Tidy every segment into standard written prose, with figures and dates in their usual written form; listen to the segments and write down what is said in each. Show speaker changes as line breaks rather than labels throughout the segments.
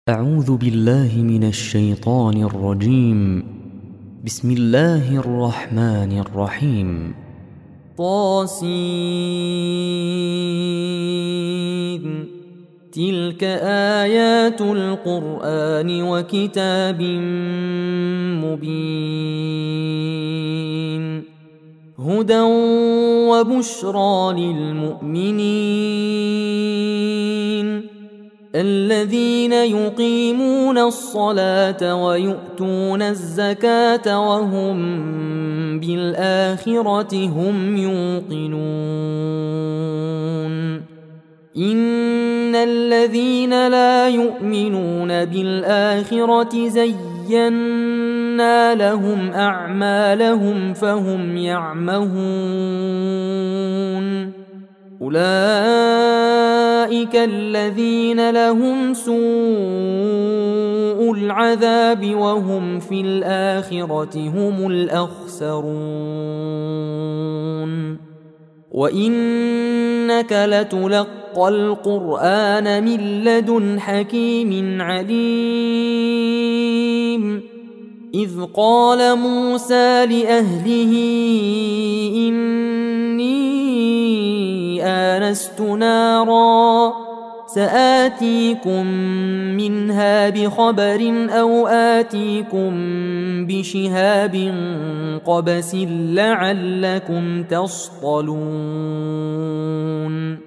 أعوذ بالله من الشيطان الرجيم. بسم الله الرحمن الرحيم. طاسين. تلك آيات القرآن وكتاب مبين هدى وبشرى للمؤمنين الذين يقيمون الصلاة ويؤتون الزكاة وهم بالآخرة هم يوقنون. إن الذين لا يؤمنون بالآخرة زينا لهم أعمالهم فهم يعمهون. أولئك الذين لهم سوء العذاب وهم في الآخرة هم الأخسرون. وإنك لتلقى القرآن من لدن حكيم عليم. إذ قال موسى لأهله إني آنست نارا سآتيكم منها بخبر أو آتيكم بشهاب قبس لعلكم تصطلون.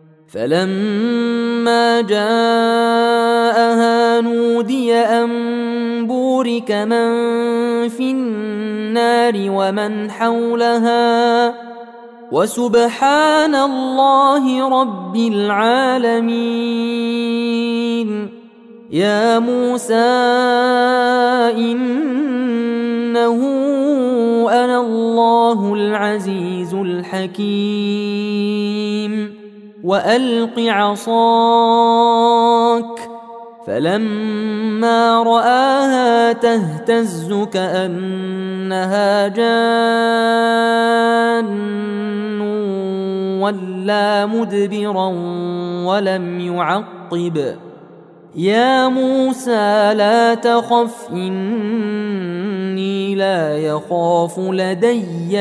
فلما جاءها نودي أن بورك من في النار ومن حولها وسبحان الله رب العالمين. يا موسى إنه أنا الله العزيز الحكيم وألق عصاك. فلما رآها تهتز كأنها جان ولا مدبرا ولم يعقب. يا موسى لا تخف إني لا يخاف لدي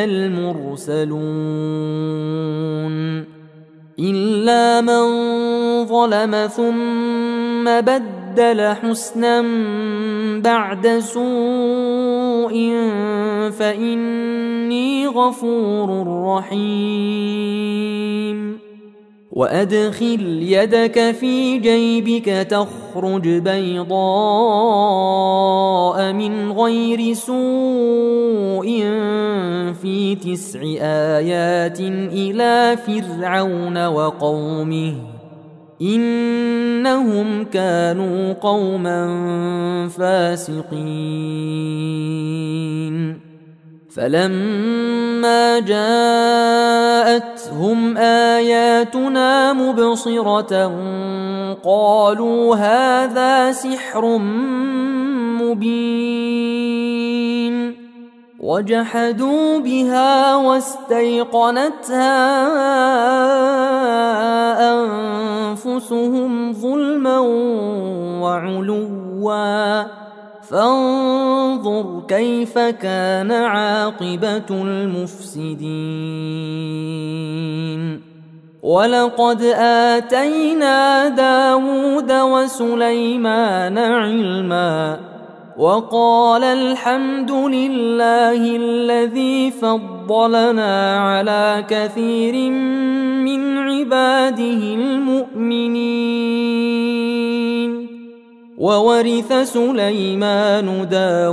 المرسلون. إلا من ظلم ثم بدل حسنا بعد سوء فإني غفور رحيم. وأدخل يدك في جيبك تخرج بيضاء من غير سوء في 9 آيات إلى فرعون وقومه إنهم كانوا قوما فاسقين. فلما جاءتهم آياتنا مبصرة قالوا هذا سحر مبين وجحدوا بها واستيقنتها أنفسهم ظلما وعلوا فانظر كيف كان عاقبة المفسدين. ولقد آتينا داود وسليمان علما وقال الحمد لله الذي فضلنا على كثير من عباده المؤمنين. وورث سليمان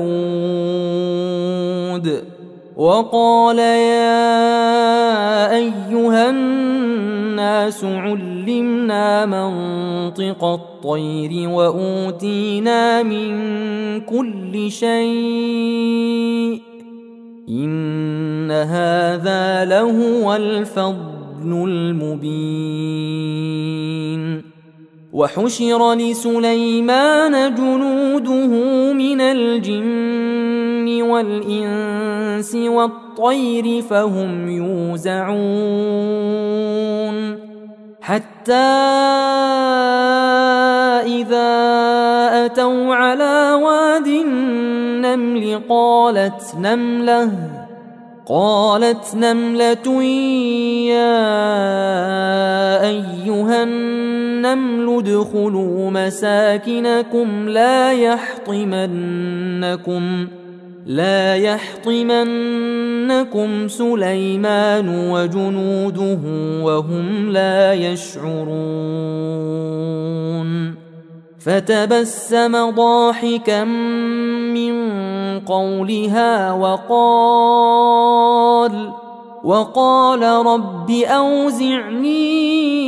داود وقال يا أيها الناس علمنا منطق الطير وأوتينا من كل شيء إن هذا لهو الفضل المبين. وحشر لسليمان جنوده من الجن والإنس والطير فهم يوزعون حتى إذا أتوا على واد النمل قالت نملة يا أيها النمل ادخلوا مساكنكم لا يحطمنكم سليمان وجنوده وهم لا يشعرون فتبسم ضاحكا من قولها وقال رب أوزعني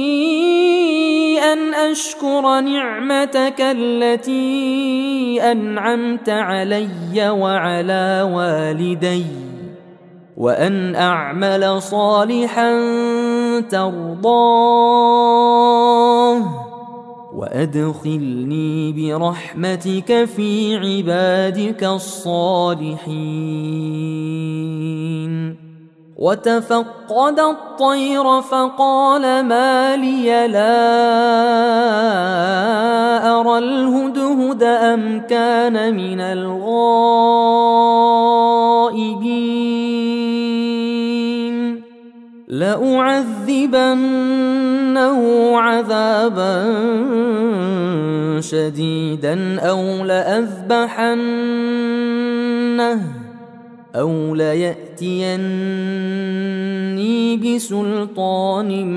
أن أشكر نعمتك التي أنعمت علي وعلى والدي وأن أعمل صالحا ترضاه وأدخلني برحمتك في عبادك الصالحين. وتفقد الطير فقال ما لي لا أرى الهدهد أم كان من الغائبين لأعذبنه عذابا شديدا أو ليأتيني بسلطان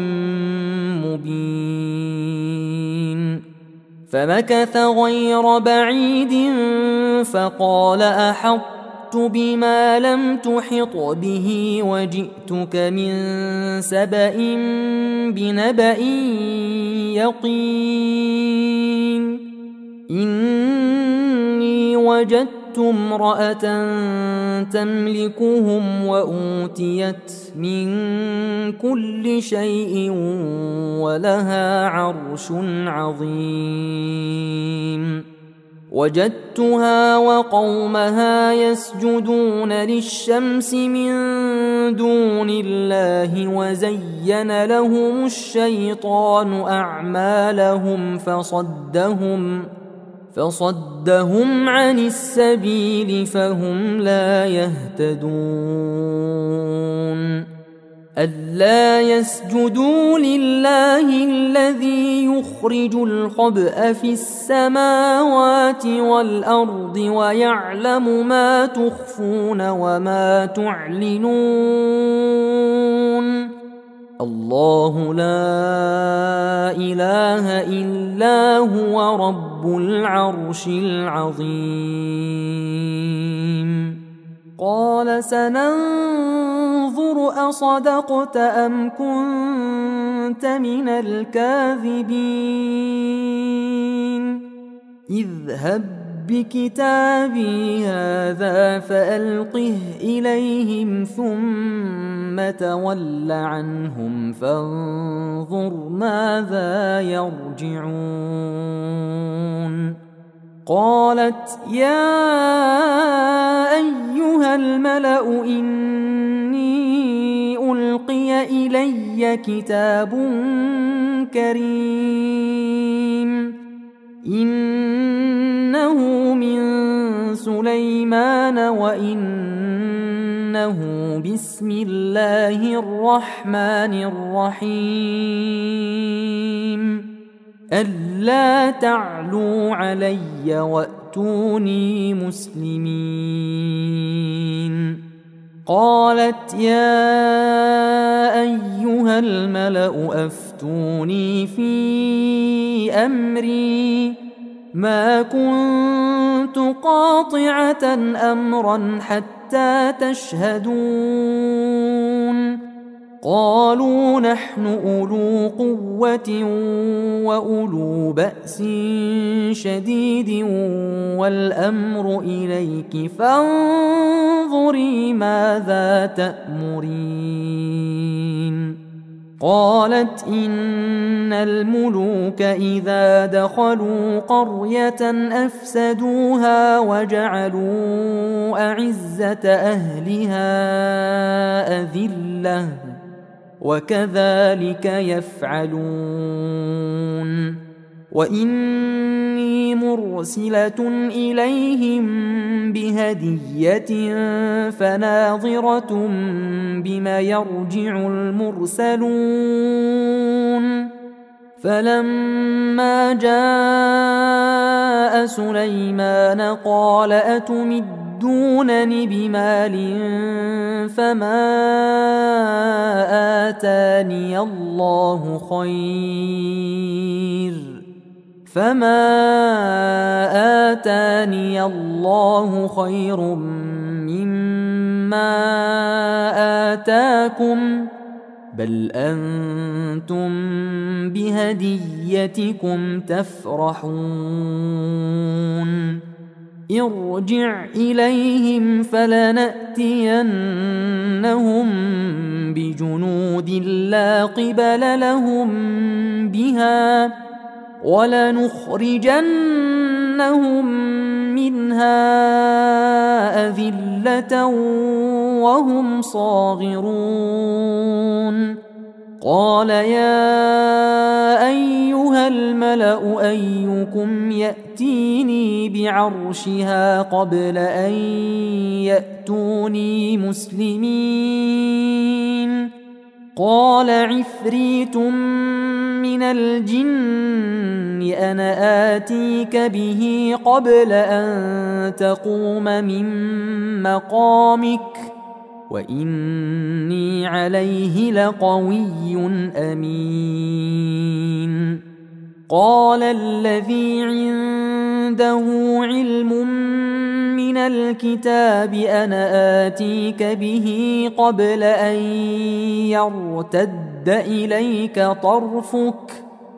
مبين. فمكث غير بعيد فقال أحطت بما لم تحط به وجئتك من سبأ بنبأ يقين. إني وجدت امرأة تملكهم وأوتيت من كل شيء ولها عرش عظيم. وجدتها وقومها يسجدون للشمس من دون الله وزين لهم الشيطان أعمالهم فصدهم عن السبيل فهم لا يهتدون. ألا يسجدوا لله الذي يخرج الخبأ في السماوات والأرض ويعلم ما تخفون وما تعلنون. الله لا إله إلا هو رب العرش العظيم. قال سننظر أصدقت أم كنت من الكاذبين. اذهب بكتابي هذا فألقه إليهم ثم تول عنهم فانظر ماذا يرجعون. قالت يا أيها الملأ إني ألقي إلي كتاب كريم إنه من سليمان وإنه بسم الله الرحمن الرحيم. ألا تعلوا علي وأتوني مسلمين. قالت يا أيها الملأ أفتوني في أمري ما كنت قاطعة أمرا حتى تشهدون. قالوا نحن أولو قوة وأولو بأس شديد والأمر إليك فانظري ماذا تأمرين. قالت إن الملوك إذا دخلوا قرية أفسدوها وجعلوا أعزة أهلها أذلة وكذلك يفعلون. وإني مرسلة إليهم بهدية فناظرة بما يرجع المرسلون فلما جاء سليمان قال أتمدونني بمال فما آتاني الله خير مما آتاكم بل أنتم بهديتكم تفرحون ارجع إليهم فلنأتينهم بجنود لا قبل لهم بها ولنخرجنهم منها أذلة وهم صاغرون قال يا أيها الملأ أيكم يأتيني بعرشها قبل أن يأتوني مسلمين قال عفريت من الجن أنا آتيك به قبل أن تقوم من مقامك وإني عليه لقوي أمين قال الذي عنده علم من الكتاب أنا آتيك به قبل أن يرتد إليك طرفك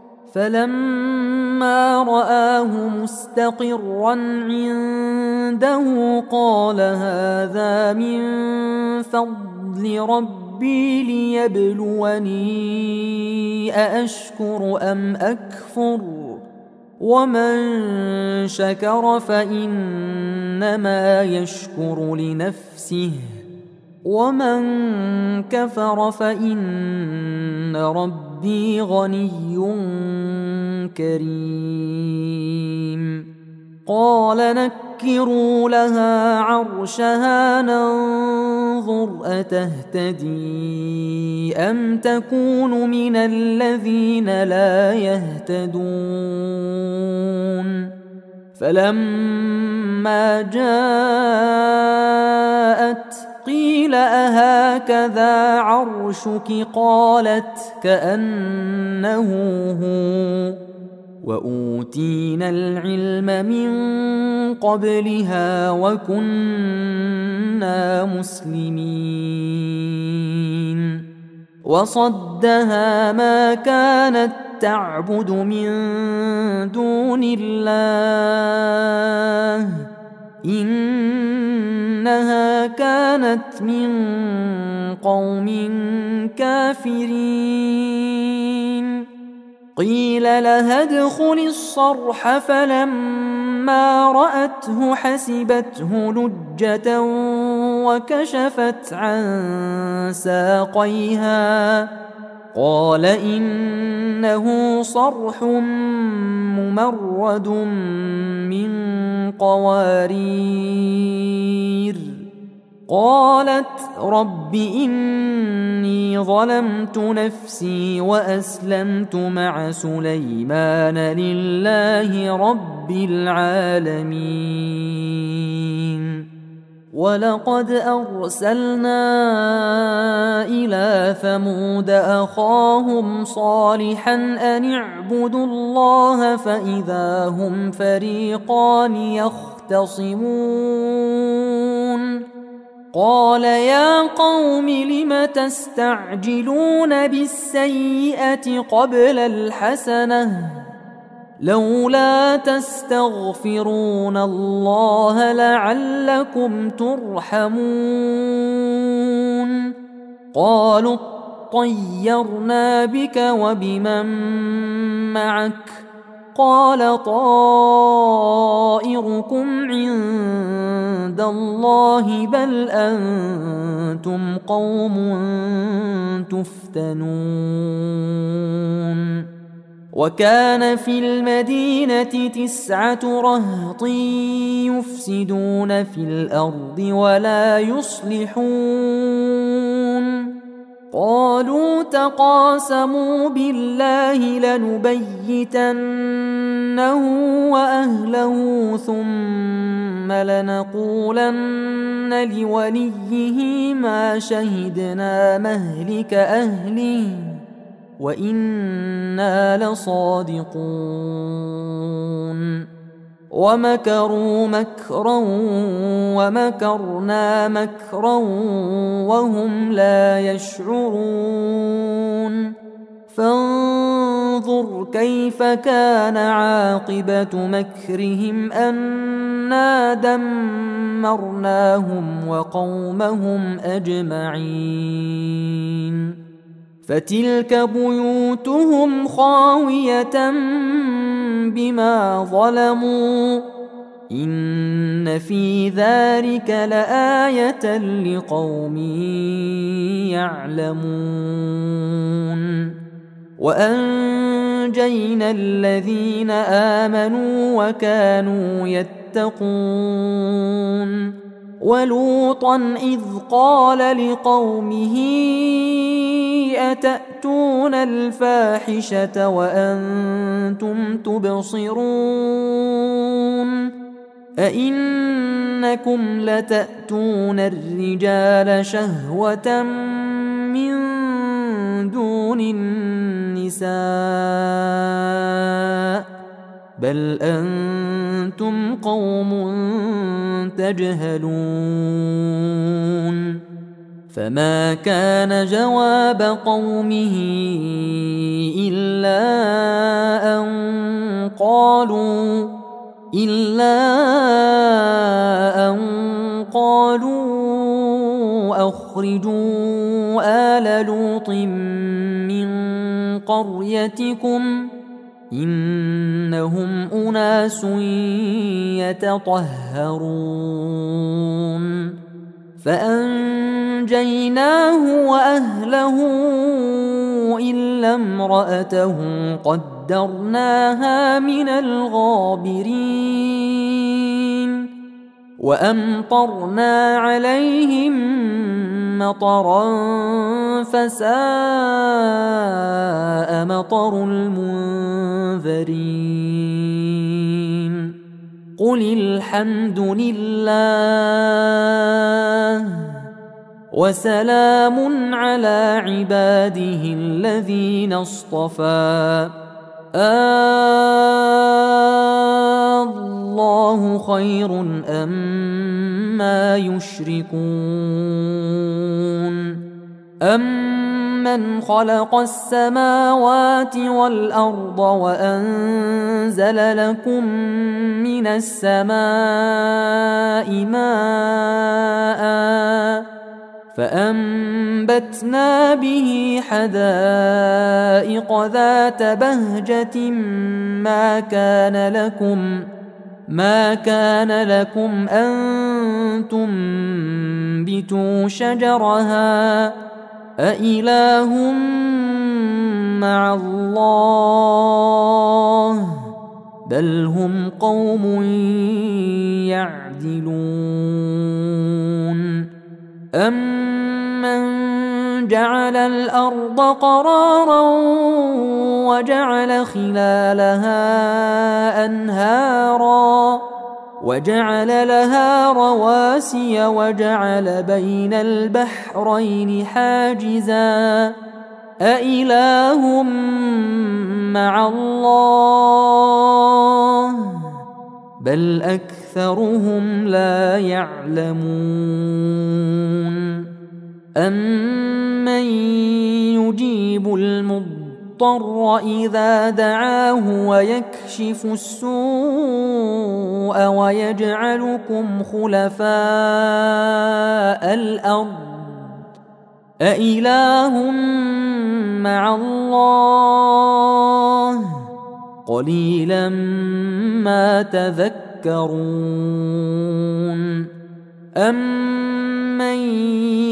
فلما رآه مستقرا عنده قال هذا من فضل ربي ليبلوني أأشكر أم أكفر ومن شكر فإنما يشكر لنفسه ومن كفر فإن ربي غني كريم قال نكروا لها عرشها ننظر أتهتدي أم تكون من الذين لا يهتدون فلما جاءت قيل أهكذا عرشك قالت كأنه هو وأوتينا العلم من قبلها وكنا مسلمين وصدها ما كانت تعبد من دون الله إنها كانت من قوم كافرين قيل لها ادخل الصرح فلما رأته حسبته لجة وكشفت عن ساقيها قال إنه صرح ممرد من قوارير قالت رب إني ظلمت نفسي وأسلمت مع سليمان لله رب العالمين ولقد أرسلنا إلى ثمود أخاهم صالحا أن اعبدوا الله فإذا هم فريقان يختصمون قال يا قوم لم تستعجلون بالسيئة قبل الحسنة لولا تستغفرون الله لعلكم ترحمون قالوا اطيرنا بك وبمن معك قال طائركم عند الله بل أنتم قوم تفتنون وكان في المدينة 9 رهط يفسدون في الأرض ولا يصلحون قالوا تقاسموا بالله لنبيتنه وأهله ثم لنقولن لوليه ما شهدنا مهلك أهله وإنا لصادقون ومكروا مكرا ومكرنا مكرا وهم لا يشعرون فانظر كيف كان عاقبة مكرهم أنا دمرناهم وقومهم أجمعين فتلك بيوتهم خاوية بما ظلموا إن في ذلك لآية لقوم يعلمون وأنجينا الذين آمنوا وكانوا يتقون ولوطا إذ قال لقومه أتأتون الفاحشة وأنتم تبصرون أئنكم لتأتون الرجال شهوة من دون النساء بل أنتم قوم تجهلون فما كان جواب قومه إلا أن قالوا أخرجوا آل لوط من قريتكم إنهم أناس يتطهرون فأنجيناه وأهله إلا امرأته قدرناها من الغابرين وأمطرنا عليهم مطرا فساء مطر المنذرين قل الحمد لله وسلام على عباده الذين اصطفى الله خير أما يشركون أمن خلق السماوات والأرض وأنزل لكم من السماء ماء فأنبتنا به حدائق ذات بهجة ما كان لكم أن تنبتوا شجرها أإله مع الله بل هم قوم يعدلون أمن جعل الأرض قرارا وجعل خلالها أنهارا وجعل لها رواسي وجعل بين البحرين حاجزا أإله مع الله بل أكثرهم لا يعلمون أمن يجيب المضطر إذا دعاه ويكشف السوء ويجعلكم خلفاء الأرض أإله مع الله قليلا ما تذكرون أمن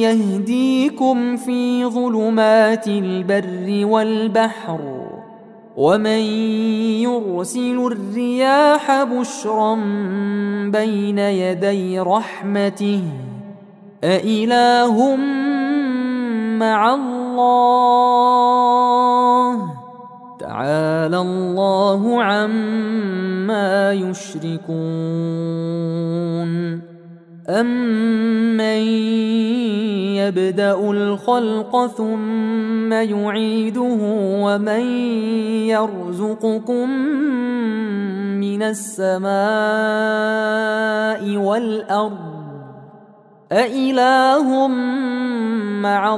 يهديكم في ظلمات البر والبحر ومن يرسل الرياح بشرا بين يدي رحمته أإله مع الله تعالى الله عما يشركون أمن يبدأ الخلق ثم يعيده ومن يرزقكم من السماء والأرض أإله مع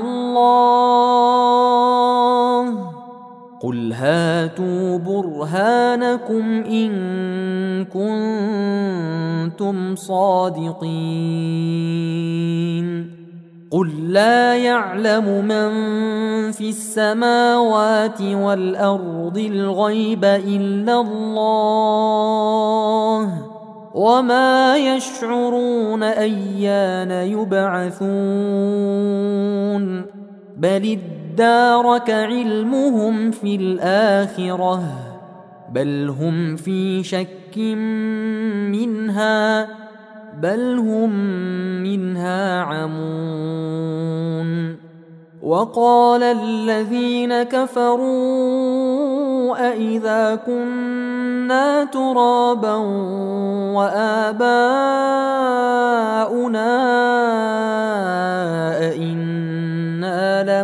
الله قل هاتوا برهانكم إن كنتم صادقين قل لا يعلم من في السماوات والأرض الغيب إلا الله وما يشعرون أيان يبعثون بل ادارك علمهم في الآخرة بل هم في شك منها بل هم منها عمون وقال الذين كفروا أإذا كنا ترابا وآباؤنا أإنا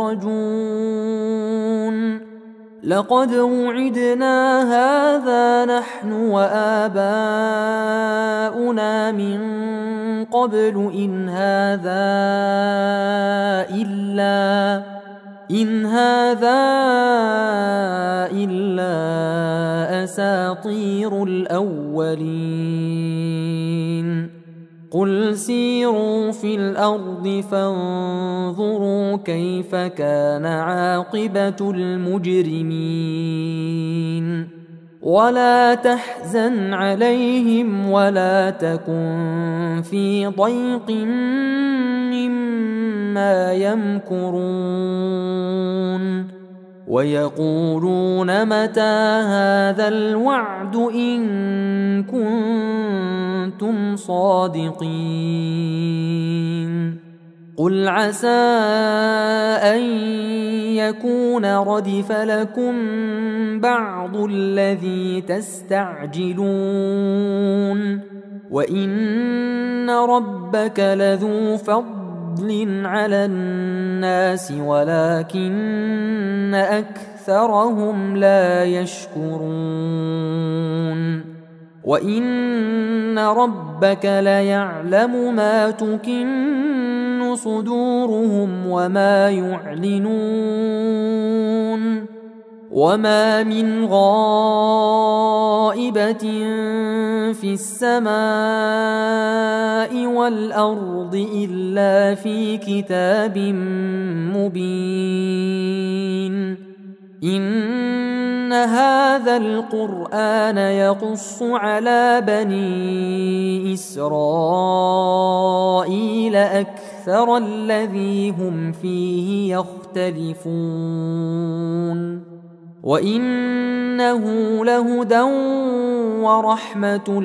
لمخرجون لقد وعدنا هذا نحن وآباؤنا من قبل إن هذا إلا أساطير الأولين قل سيروا في الأرض فانظروا كيف كان عاقبة المجرمين ولا تحزن عليهم ولا تكن في ضيق مما يمكرون ويقولون متى هذا الوعد إن كنتم صادقين قل عسى أن يكون ردف لكم بعض الذي تستعجلون وإن ربك لذو فضل على الناس ولكن أكثرهم لا يشكرون وإن ربك ليعلم ما تكن صدورهم وما يعلنون وما من غائبة في السماء والأرض إلا في كتاب مبين إن هذا القرآن يقص على بني إسرائيل أكثر الذي هم فيه يختلفون وإنه لهدى ورحمة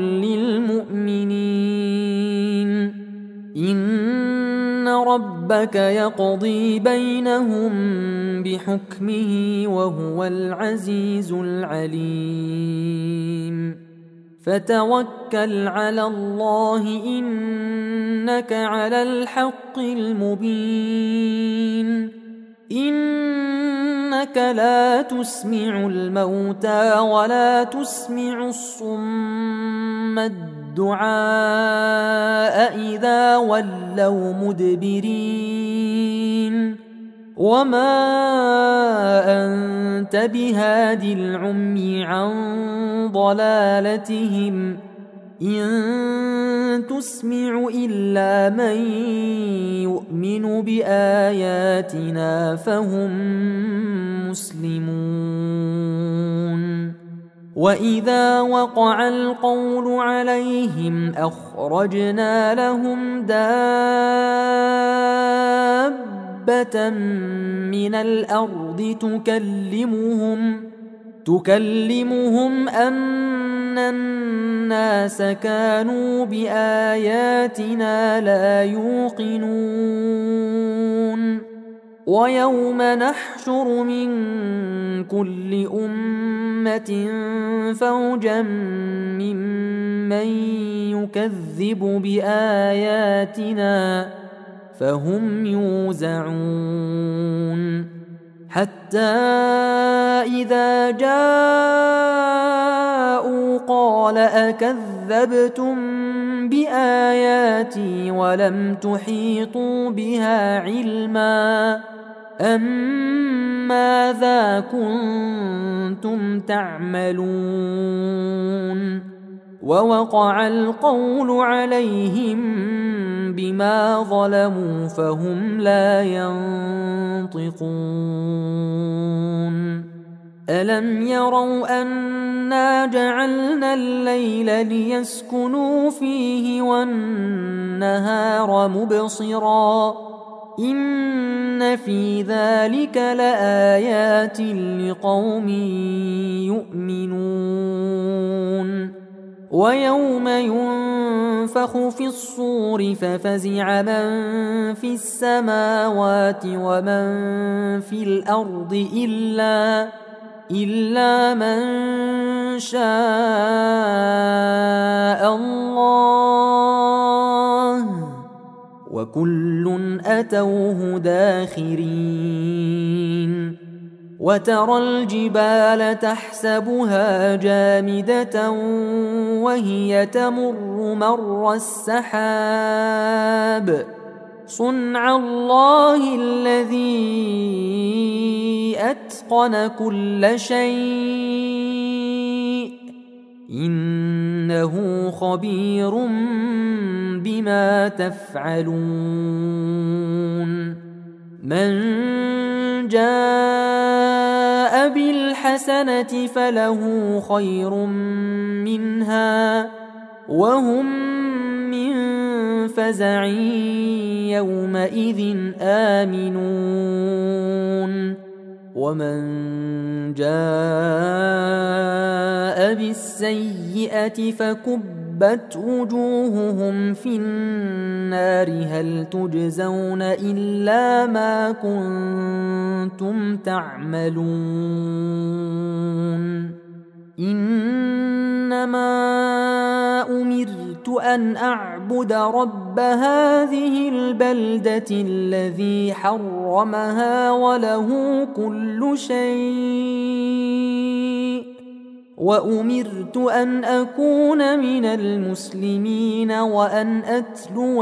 للمؤمنين إن ربك يقضي بينهم بحكمه وهو العزيز العليم فتوكل على الله إنك على الحق المبين إنك لا تسمع الموتى ولا تسمع الصم الدعاء إذا ولوا مدبرين وما أنت بهاد العمي عن ضلالتهم إن تسمع إلا من يؤمن بآياتنا فهم مسلمون وإذا وقع القول عليهم أخرجنا لهم دابة من الأرض تكلمهم أن الناس كانوا بآياتنا لا يوقنون ويوم نحشر من كل أمة فوجا ممن يكذب بآياتنا فهم يوزعون حتى إذا جاءوا قال أكذبتم بآياتي ولم تحيطوا بها علما أم ماذا كنتم تعملون ووقع القول عليهم بما ظلموا فهم لا ينطقون ألم يروا أنا جعلنا الليل ليسكنوا فيه والنهار مبصرا إن في ذلك لآيات لقوم يؤمنون ويوم ينفخ في الصور ففزع من في السماوات ومن في الأرض إلا من شاء الله وكل أتوه داخرين وترى الجبال تحسبها جامدة وهي تمر مر السحاب صنع الله الذي أتقن كل شيء إنه خبير بما تفعلون من جاء بالحسنة فله خير منها وهم من فزع يومئذ آمنون ومن جاء بالسيئة فكبت وجوههم في النار هل تجزون إلا ما كنتم تعملون إنما أمرت أن أعبد رب هذه البلدة الذي حرمها وله كل شيء وأمرت أن أكون من المسلمين وأن أتلو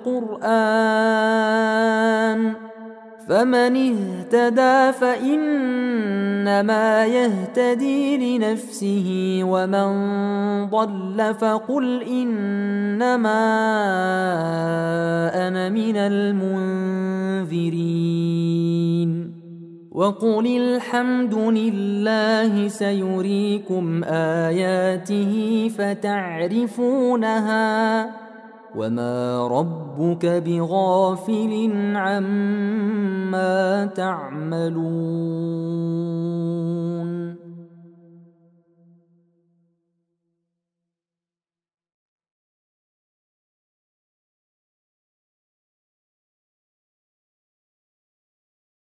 القرآن فمن اهتدى فإنما يهتدي لنفسه ومن ضل فقل إنما أنا من المنذرين وقل الحمد لله سيريكم آياته فتعرفونها وما ربك بغافل عما تعملون